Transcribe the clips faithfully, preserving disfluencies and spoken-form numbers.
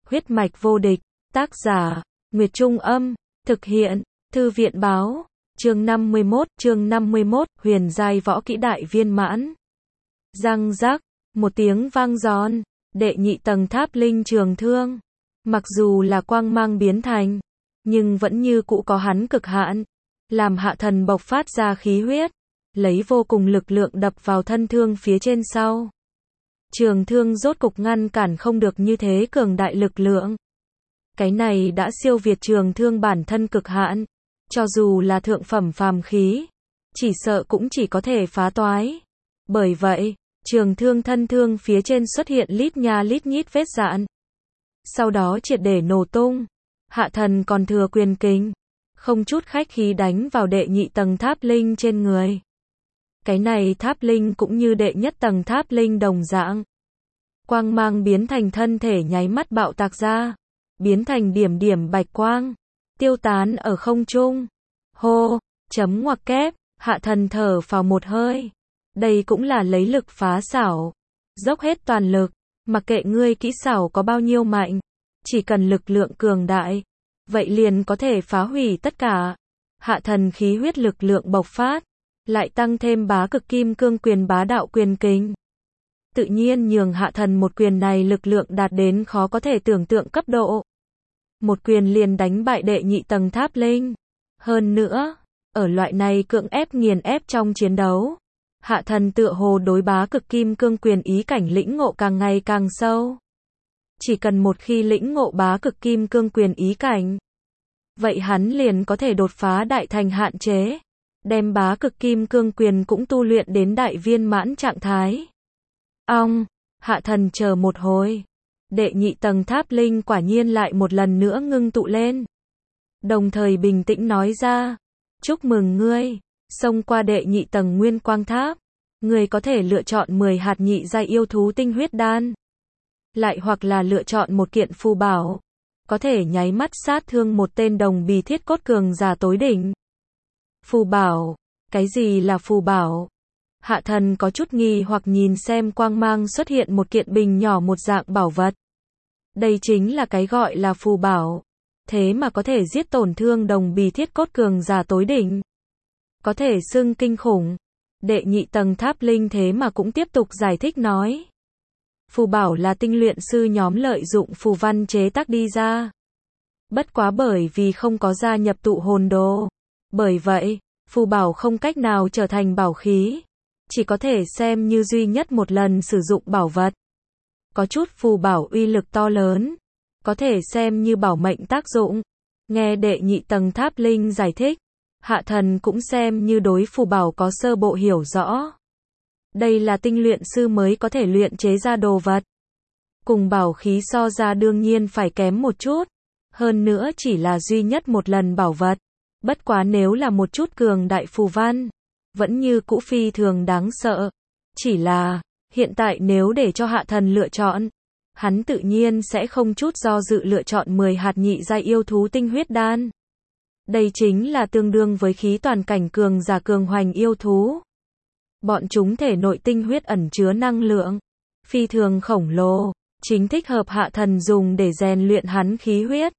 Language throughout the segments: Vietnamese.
Huyết mạch vô địch, tác giả, Nguyệt Trung Âm, thực hiện, Thư viện Báo, chương năm mươi mốt, chương năm mươi mốt, huyền giai võ kỹ đại viên mãn. Răng rắc, một tiếng vang giòn, đệ nhị tầng tháp linh trường thương. Mặc dù là quang mang biến thành, nhưng vẫn như cũ có hắn cực hạn, làm Hạ Thần bộc phát ra khí huyết, lấy vô cùng lực lượng đập vào thân thương phía trên sau. Trường thương rốt cục ngăn cản không được như thế cường đại lực lượng. Cái này đã siêu việt trường thương bản thân cực hạn, cho dù là thượng phẩm phàm khí, chỉ sợ cũng chỉ có thể phá toái. Bởi vậy, trường thương thân thương phía trên xuất hiện lít nha lít nhít vết rạn. Sau đó triệt để nổ tung. Hạ Thần còn thừa quyền kình, không chút khách khí đánh vào đệ nhị tầng tháp linh trên người. Cái này tháp linh cũng như đệ nhất tầng tháp linh đồng dạng. Quang mang biến thành thân thể nháy mắt bạo tạc ra, biến thành điểm điểm bạch quang, tiêu tán ở không trung. Hô, chấm ngoặc kép, Hạ Thần thở phào một hơi. Đây cũng là lấy lực phá xảo, dốc hết toàn lực, mặc kệ ngươi kỹ xảo có bao nhiêu mạnh, chỉ cần lực lượng cường đại, vậy liền có thể phá hủy tất cả. Hạ Thần khí huyết lực lượng bộc phát, lại tăng thêm bá cực kim cương quyền bá đạo quyền kình. Tự nhiên nhường Hạ Thần một quyền này lực lượng đạt đến khó có thể tưởng tượng cấp độ. Một quyền liền đánh bại đệ nhị tầng tháp linh. Hơn nữa, ở loại này cưỡng ép nghiền ép trong chiến đấu, Hạ Thần tựa hồ đối bá cực kim cương quyền ý cảnh lĩnh ngộ càng ngày càng sâu. Chỉ cần một khi lĩnh ngộ bá cực kim cương quyền ý cảnh, vậy hắn liền có thể đột phá đại thành hạn chế, đem bá cực kim cương quyền cũng tu luyện đến đại viên mãn trạng thái. Ong, Hạ Thần chờ một hồi, đệ nhị tầng tháp linh quả nhiên lại một lần nữa ngưng tụ lên. Đồng thời bình tĩnh nói ra, chúc mừng ngươi, xông qua đệ nhị tầng nguyên quang tháp, ngươi có thể lựa chọn mười hạt nhị giai yêu thú tinh huyết đan. Lại hoặc là lựa chọn một kiện phù bảo, có thể nháy mắt sát thương một tên đồng bì thiết cốt cường giả tối đỉnh. Phù bảo, cái gì là phù bảo? Hạ Thần có chút nghi hoặc nhìn xem quang mang xuất hiện một kiện bình nhỏ một dạng bảo vật. Đây chính là cái gọi là phù bảo, thế mà có thể giết tổn thương đồng bì thiết cốt cường giả tối đỉnh. Có thể xưng kinh khủng. Đệ nhị tầng tháp linh thế mà cũng tiếp tục giải thích nói. Phù bảo là tinh luyện sư nhóm lợi dụng phù văn chế tác đi ra. Bất quá bởi vì không có gia nhập tụ hồn đồ. Bởi vậy, phù bảo không cách nào trở thành bảo khí. Chỉ có thể xem như duy nhất một lần sử dụng bảo vật. Có chút phù bảo uy lực to lớn, có thể xem như bảo mệnh tác dụng. Nghe đệ nhị tầng tháp linh giải thích, Hạ Thần cũng xem như đối phù bảo có sơ bộ hiểu rõ. Đây là tinh luyện sư mới có thể luyện chế ra đồ vật. Cùng bảo khí so ra đương nhiên phải kém một chút. Hơn nữa chỉ là duy nhất một lần bảo vật. Bất quá nếu là một chút cường đại phù văn, vẫn như cũ phi thường đáng sợ. Chỉ là, hiện tại nếu để cho Hạ Thần lựa chọn, hắn tự nhiên sẽ không chút do dự lựa chọn mười hạt nhị giai yêu thú tinh huyết đan. Đây chính là tương đương với khí toàn cảnh cường giả cường hoành yêu thú. Bọn chúng thể nội tinh huyết ẩn chứa năng lượng phi thường khổng lồ, chính thích hợp Hạ Thần dùng để rèn luyện hắn khí huyết.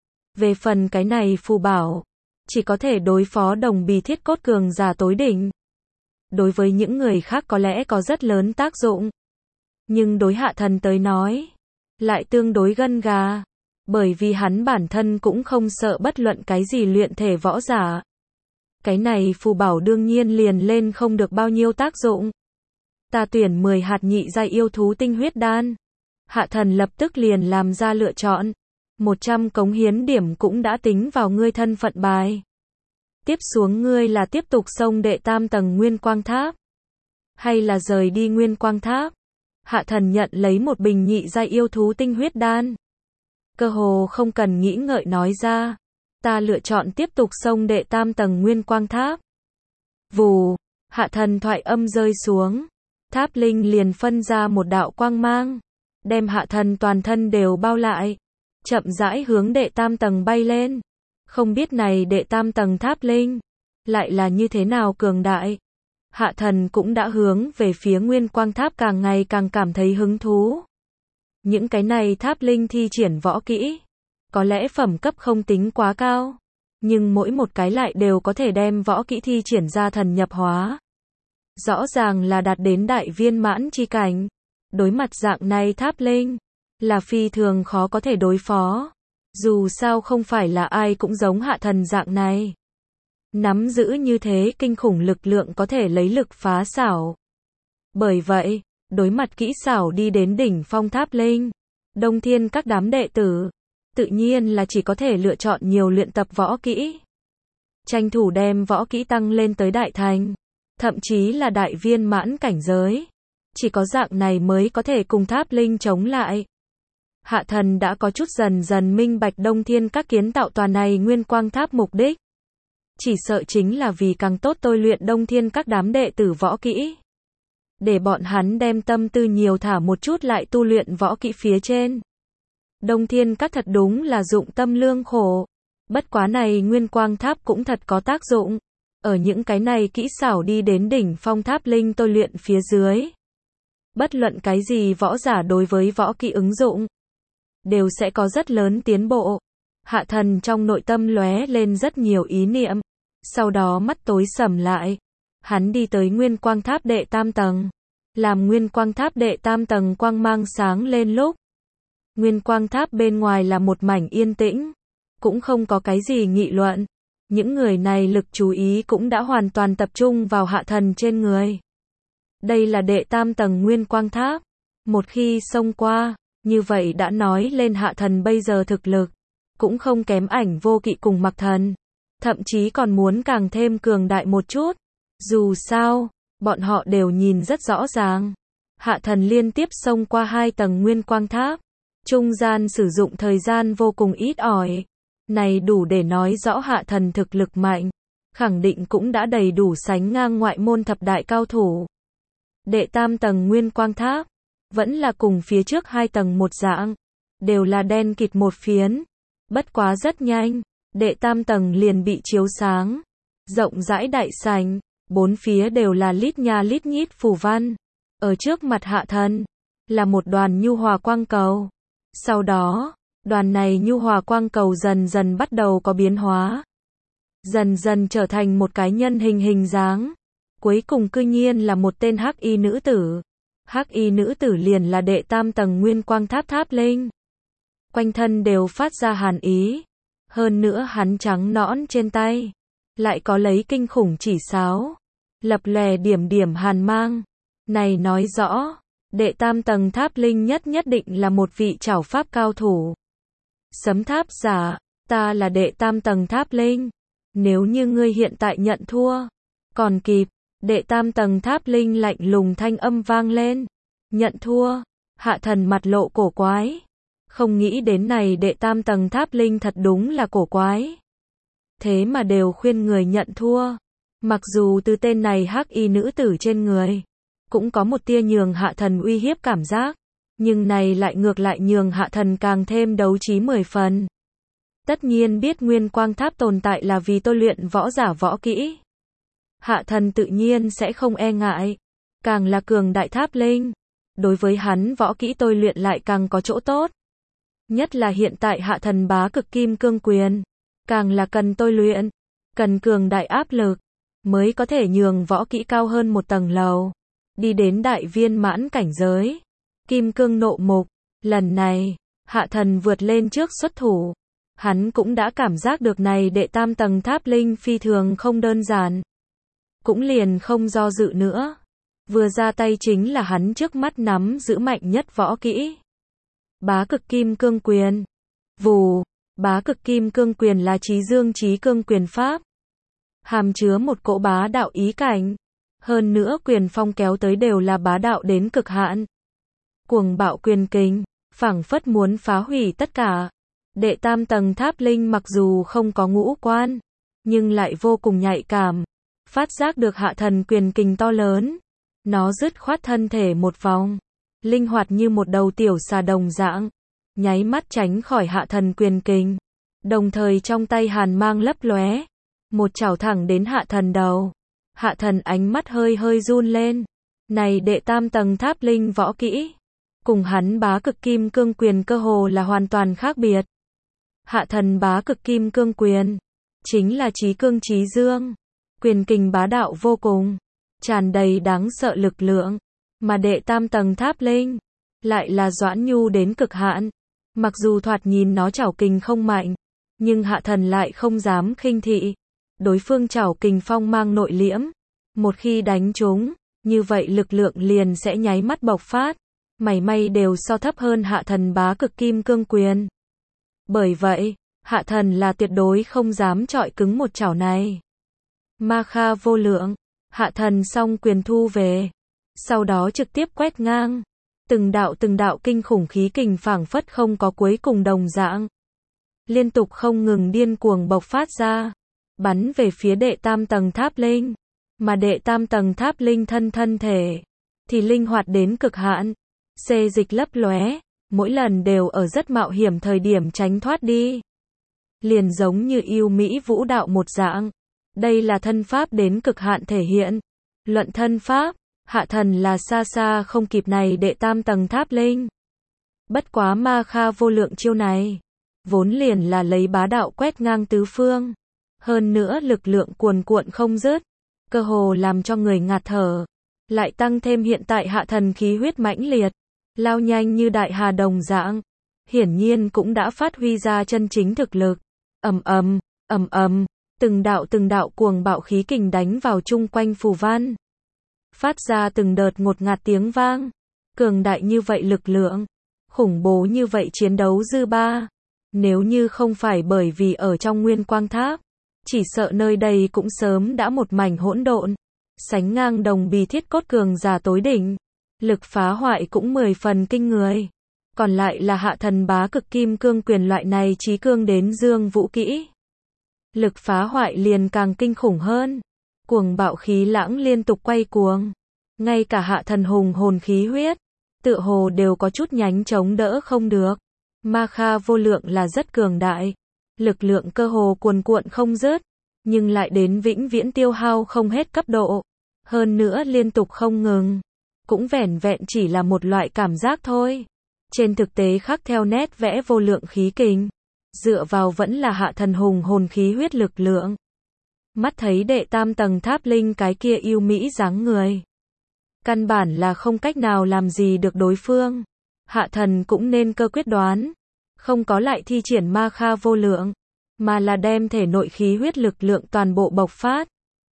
Về phần cái này phù bảo, chỉ có thể đối phó đồng bì thiết cốt cường giả tối đỉnh. Đối với những người khác có lẽ có rất lớn tác dụng, nhưng đối Hạ Thần tới nói, lại tương đối gân gà, bởi vì hắn bản thân cũng không sợ bất luận cái gì luyện thể võ giả. Cái này phù bảo đương nhiên liền lên không được bao nhiêu tác dụng. Ta tuyển mười hạt nhị giai yêu thú tinh huyết đan. Hạ Thần lập tức liền làm ra lựa chọn. một trăm cống hiến điểm cũng đã tính vào ngươi thân phận bài. Tiếp xuống ngươi là tiếp tục xông đệ tam tầng nguyên quang tháp, hay là rời đi nguyên quang tháp? Hạ Thần nhận lấy một bình nhị giai yêu thú tinh huyết đan. Cơ hồ không cần nghĩ ngợi nói ra. Ta lựa chọn tiếp tục xông đệ tam tầng nguyên quang tháp. Vù, Hạ Thần thoại âm rơi xuống. Tháp linh liền phân ra một đạo quang mang, đem Hạ Thần toàn thân đều bao lại, chậm rãi hướng đệ tam tầng bay lên. Không biết này đệ tam tầng tháp linh lại là như thế nào cường đại. Hạ Thần cũng đã hướng về phía nguyên quang tháp càng ngày càng cảm thấy hứng thú. Những cái này tháp linh thi triển võ kỹ, có lẽ phẩm cấp không tính quá cao, nhưng mỗi một cái lại đều có thể đem võ kỹ thi triển ra thần nhập hóa. Rõ ràng là đạt đến đại viên mãn chi cảnh. Đối mặt dạng này tháp linh, là phi thường khó có thể đối phó. Dù sao không phải là ai cũng giống hạ thần dạng này. Nắm giữ như thế kinh khủng lực lượng có thể lấy lực phá xảo. Bởi vậy, đối mặt kỹ xảo đi đến đỉnh phong tháp linh, Đông Thiên các đám đệ tử, tự nhiên là chỉ có thể lựa chọn nhiều luyện tập võ kỹ. Tranh thủ đem võ kỹ tăng lên tới đại thành, thậm chí là đại viên mãn cảnh giới. Chỉ có dạng này mới có thể cùng tháp linh chống lại. Hạ thần đã có chút dần dần minh bạch Đông Thiên các kiến tạo tòa này nguyên quang tháp mục đích. Chỉ sợ chính là vì càng tốt tôi luyện Đông Thiên các đám đệ tử võ kỹ. Để bọn hắn đem tâm tư nhiều thả một chút lại tu luyện võ kỹ phía trên. Đông Thiên các thật đúng là dụng tâm lương khổ. Bất quá này nguyên quang tháp cũng thật có tác dụng. Ở những cái này kỹ xảo đi đến đỉnh phong tháp linh tôi luyện phía dưới. Bất luận cái gì võ giả đối với võ kỹ ứng dụng, đều sẽ có rất lớn tiến bộ. Hạ thần trong nội tâm lóe lên rất nhiều ý niệm. Sau đó mắt tối sầm lại. Hắn đi tới nguyên quang tháp đệ tam tầng. Làm nguyên quang tháp đệ tam tầng quang mang sáng lên lúc. Nguyên quang tháp bên ngoài là một mảnh yên tĩnh. Cũng không có cái gì nghị luận. Những người này lực chú ý cũng đã hoàn toàn tập trung vào hạ thần trên người. Đây là đệ tam tầng nguyên quang tháp. Một khi xông qua, như vậy đã nói lên hạ thần bây giờ thực lực. Cũng không kém Ảnh Vô Kỵ cùng Mặc Thần. Thậm chí còn muốn càng thêm cường đại một chút. Dù sao, bọn họ đều nhìn rất rõ ràng. Hạ thần liên tiếp xông qua hai tầng nguyên quang tháp. Trung gian sử dụng thời gian vô cùng ít ỏi. Này đủ để nói rõ hạ thần thực lực mạnh. Khẳng định cũng đã đầy đủ sánh ngang ngoại môn thập đại cao thủ. Đệ tam tầng nguyên quang tháp. Vẫn là cùng phía trước hai tầng một dạng. Đều là đen kịt một phiến. Bất quá rất nhanh. Đệ tam tầng liền bị chiếu sáng. Rộng rãi đại sảnh. Bốn phía đều là lít nha lít nhít phù văn. Ở trước mặt hạ thần. Là một đoàn nhu hòa quang cầu. Sau đó, đoàn này nhu hòa quang cầu dần dần bắt đầu có biến hóa. Dần dần trở thành một cái nhân hình hình dáng. Cuối cùng cư nhiên là một tên hắc y nữ tử. Hắc y nữ tử liền là đệ tam tầng nguyên quang tháp tháp linh. Quanh thân đều phát ra hàn ý. Hơn nữa hắn trắng nõn trên tay. Lại có lấy kinh khủng chỉ sáo. Lập lòe điểm điểm hàn mang. Này nói rõ. Đệ tam tầng tháp linh nhất nhất định là một vị trảo pháp cao thủ. Sấm tháp giả. Ta là đệ tam tầng tháp linh. Nếu như ngươi hiện tại nhận thua. Còn kịp. Đệ tam tầng tháp linh lạnh lùng thanh âm vang lên. Nhận thua. Hạ thần mặt lộ cổ quái. Không nghĩ đến này đệ tam tầng tháp linh thật đúng là cổ quái. Thế mà đều khuyên người nhận thua. Mặc dù từ tên này hắc y nữ tử trên người. Cũng có một tia nhường hạ thần uy hiếp cảm giác. Nhưng này lại ngược lại nhường hạ thần càng thêm đấu trí mười phần. Tất nhiên biết nguyên quang tháp tồn tại là vì tôi luyện võ giả võ kỹ. Hạ thần tự nhiên sẽ không e ngại. Càng là cường đại tháp linh. Đối với hắn võ kỹ tôi luyện lại càng có chỗ tốt. Nhất là hiện tại hạ thần bá cực kim cương quyền. Càng là cần tôi luyện. Cần cường đại áp lực. Mới có thể nhường võ kỹ cao hơn một tầng lầu. Đi đến đại viên mãn cảnh giới. Kim cương nộ mục. Lần này, hạ thần vượt lên trước xuất thủ. Hắn cũng đã cảm giác được này đệ tam tầng tháp linh phi thường không đơn giản. Cũng liền không do dự nữa. Vừa ra tay chính là hắn trước mắt nắm giữ mạnh nhất võ kỹ. Bá cực kim cương quyền. Vù, bá cực kim cương quyền là chí dương chí cương quyền pháp. Hàm chứa một cỗ bá đạo ý cảnh. Hơn nữa quyền phong kéo tới đều là bá đạo đến cực hạn. Cuồng bạo quyền kình, phảng phất muốn phá hủy tất cả. Đệ tam tầng tháp linh mặc dù không có ngũ quan, nhưng lại vô cùng nhạy cảm. Phát giác được hạ thần quyền kình to lớn. Nó dứt khoát thân thể một vòng. Linh hoạt như một đầu tiểu xà đồng dạng. Nháy mắt tránh khỏi hạ thần quyền kình. Đồng thời trong tay hàn mang lấp lóe. Một chảo thẳng đến hạ thần đầu. Hạ thần ánh mắt hơi hơi run lên. Này đệ tam tầng tháp linh võ kỹ. cùng hắn bá cực kim cương quyền cơ hồ là hoàn toàn khác biệt. Hạ thần bá cực kim cương quyền, chính là chí cương chí dương, quyền kình bá đạo vô cùng, tràn đầy đáng sợ lực lượng, mà đệ tam tầng tháp linh, lại là doãn nhu đến cực hạn. Mặc dù thoạt nhìn nó trảo kình không mạnh, nhưng hạ thần lại không dám khinh thị. Đối phương trảo kình phong mang nội liễm, một khi đánh trúng, như vậy lực lượng liền sẽ nháy mắt bộc phát, mảy may đều so thấp hơn hạ thần bá cực kim cương quyền. Bởi vậy, hạ thần là tuyệt đối không dám chọi cứng một chảo này. Ma kha vô lượng, hạ thần song quyền thu về, sau đó trực tiếp quét ngang. Từng đạo từng đạo kinh khủng khí kình phảng phất không có cuối cùng đồng dạng, liên tục không ngừng điên cuồng bộc phát ra, bắn về phía đệ tam tầng tháp linh, mà đệ tam tầng tháp linh thân thân thể thì linh hoạt đến cực hạn, xê dịch lấp lóe, mỗi lần đều ở rất mạo hiểm thời điểm tránh thoát đi. Liền giống như yêu mỹ vũ đạo một dạng, đây là thân pháp đến cực hạn thể hiện. Luận thân pháp, hạ thần là xa xa không kịp này đệ tam tầng tháp linh. Bất quá ma kha vô lượng chiêu này, vốn liền là lấy bá đạo quét ngang tứ phương. Hơn nữa lực lượng cuồn cuộn không dứt, cơ hồ làm cho người ngạt thở. Lại tăng thêm hiện tại hạ thần khí huyết mãnh liệt, lao nhanh như đại hà đồng dạng. Hiển nhiên cũng đã phát huy ra chân chính thực lực. Ầm ầm, ầm ầm, từng đạo từng đạo cuồng bạo khí kình đánh vào chung quanh phù văn, phát ra từng đợt ngột ngạt tiếng vang. Cường đại như vậy lực lượng, khủng bố như vậy chiến đấu dư ba, nếu như không phải bởi vì ở trong nguyên quang tháp, chỉ sợ nơi đây cũng sớm đã một mảnh hỗn độn. Sánh ngang đồng bì thiết cốt cường giả tối đỉnh, lực phá hoại cũng mười phần kinh người. Còn lại là hạ thần bá cực kim cương quyền loại này chí cương đến dương vũ kỹ, lực phá hoại liền càng kinh khủng hơn. Cuồng bạo khí lãng liên tục quay cuồng, ngay cả hạ thần hùng hồn khí huyết, tựa hồ đều có chút nhánh chống đỡ không được. Ma kha vô lượng là rất cường đại, lực lượng cơ hồ cuồn cuộn không dứt, nhưng lại đến vĩnh viễn tiêu hao không hết cấp độ, hơn nữa liên tục không ngừng, cũng vẻn vẹn chỉ là một loại cảm giác thôi. Trên thực tế khắc theo nét vẽ vô lượng khí kình, dựa vào vẫn là hạ thần hùng hồn khí huyết lực lượng. Mắt thấy đệ tam tầng tháp linh cái kia yêu mỹ dáng người, căn bản là không cách nào làm gì được đối phương. Hạ thần cũng nên cơ quyết đoán, không có lại thi triển ma kha vô lượng, mà là đem thể nội khí huyết lực lượng toàn bộ bộc phát.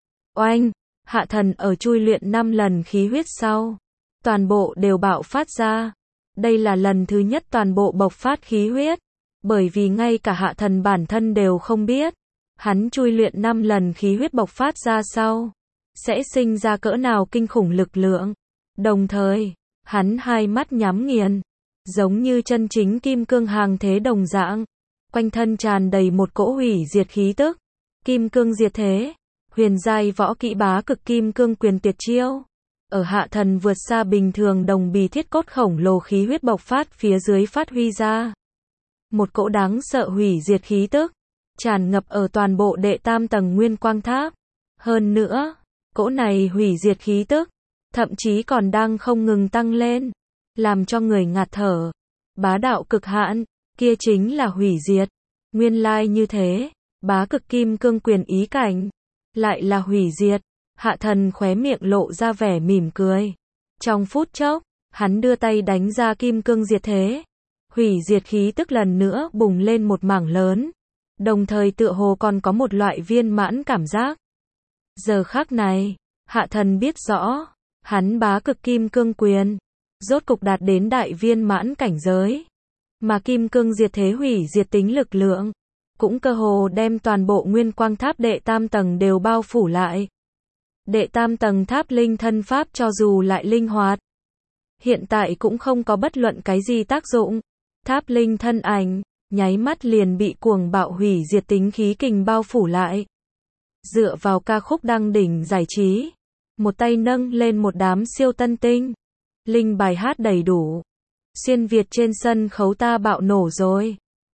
Oanh, hạ thần ở chui luyện năm lần khí huyết sau, toàn bộ đều bạo phát ra. Đây là lần thứ nhất toàn bộ bộc phát khí huyết, bởi vì ngay cả hạ thần bản thân đều không biết, hắn chui luyện năm lần khí huyết bộc phát ra sau, sẽ sinh ra cỡ nào kinh khủng lực lượng. Đồng thời, hắn hai mắt nhắm nghiền, giống như chân chính kim cương hàng thế đồng dạng, quanh thân tràn đầy một cỗ hủy diệt khí tức. Kim cương diệt thế, huyền giai võ kỹ bá cực kim cương quyền tuyệt chiêu. Ở hạ thần vượt xa bình thường đồng bì thiết cốt khổng lồ khí huyết bộc phát phía dưới phát huy ra. Một cỗ đáng sợ hủy diệt khí tức, tràn ngập ở toàn bộ đệ tam tầng nguyên quang tháp. Hơn nữa, cỗ này hủy diệt khí tức, thậm chí còn đang không ngừng tăng lên, làm cho người ngạt thở. Bá đạo cực hạn, kia chính là hủy diệt. Nguyên lai như thế, bá cực kim cương quyền ý cảnh, lại là hủy diệt. Hạ thần khóe miệng lộ ra vẻ mỉm cười. Trong phút chốc, hắn đưa tay đánh ra kim cương diệt thế. Hủy diệt khí tức lần nữa bùng lên một mảng lớn. Đồng thời tựa hồ còn có một loại viên mãn cảm giác. Giờ khắc này, hạ thần biết rõ, hắn bá cực kim cương quyền, rốt cục đạt đến đại viên mãn cảnh giới. Mà kim cương diệt thế hủy diệt tính lực lượng, cũng cơ hồ đem toàn bộ nguyên quang tháp đệ tam tầng đều bao phủ lại. Đệ tam tầng tháp linh thân pháp cho dù lại linh hoạt, hiện tại cũng không có bất luận cái gì tác dụng. Tháp linh thân ảnh, nháy mắt liền bị cuồng bạo hủy diệt tính khí kình bao phủ lại. Dựa vào ca khúc đăng đỉnh giải trí, một tay nâng lên một đám siêu tân tinh, linh bài hát đầy đủ. Xuyên Việt trên sân khấu ta bạo nổ rồi.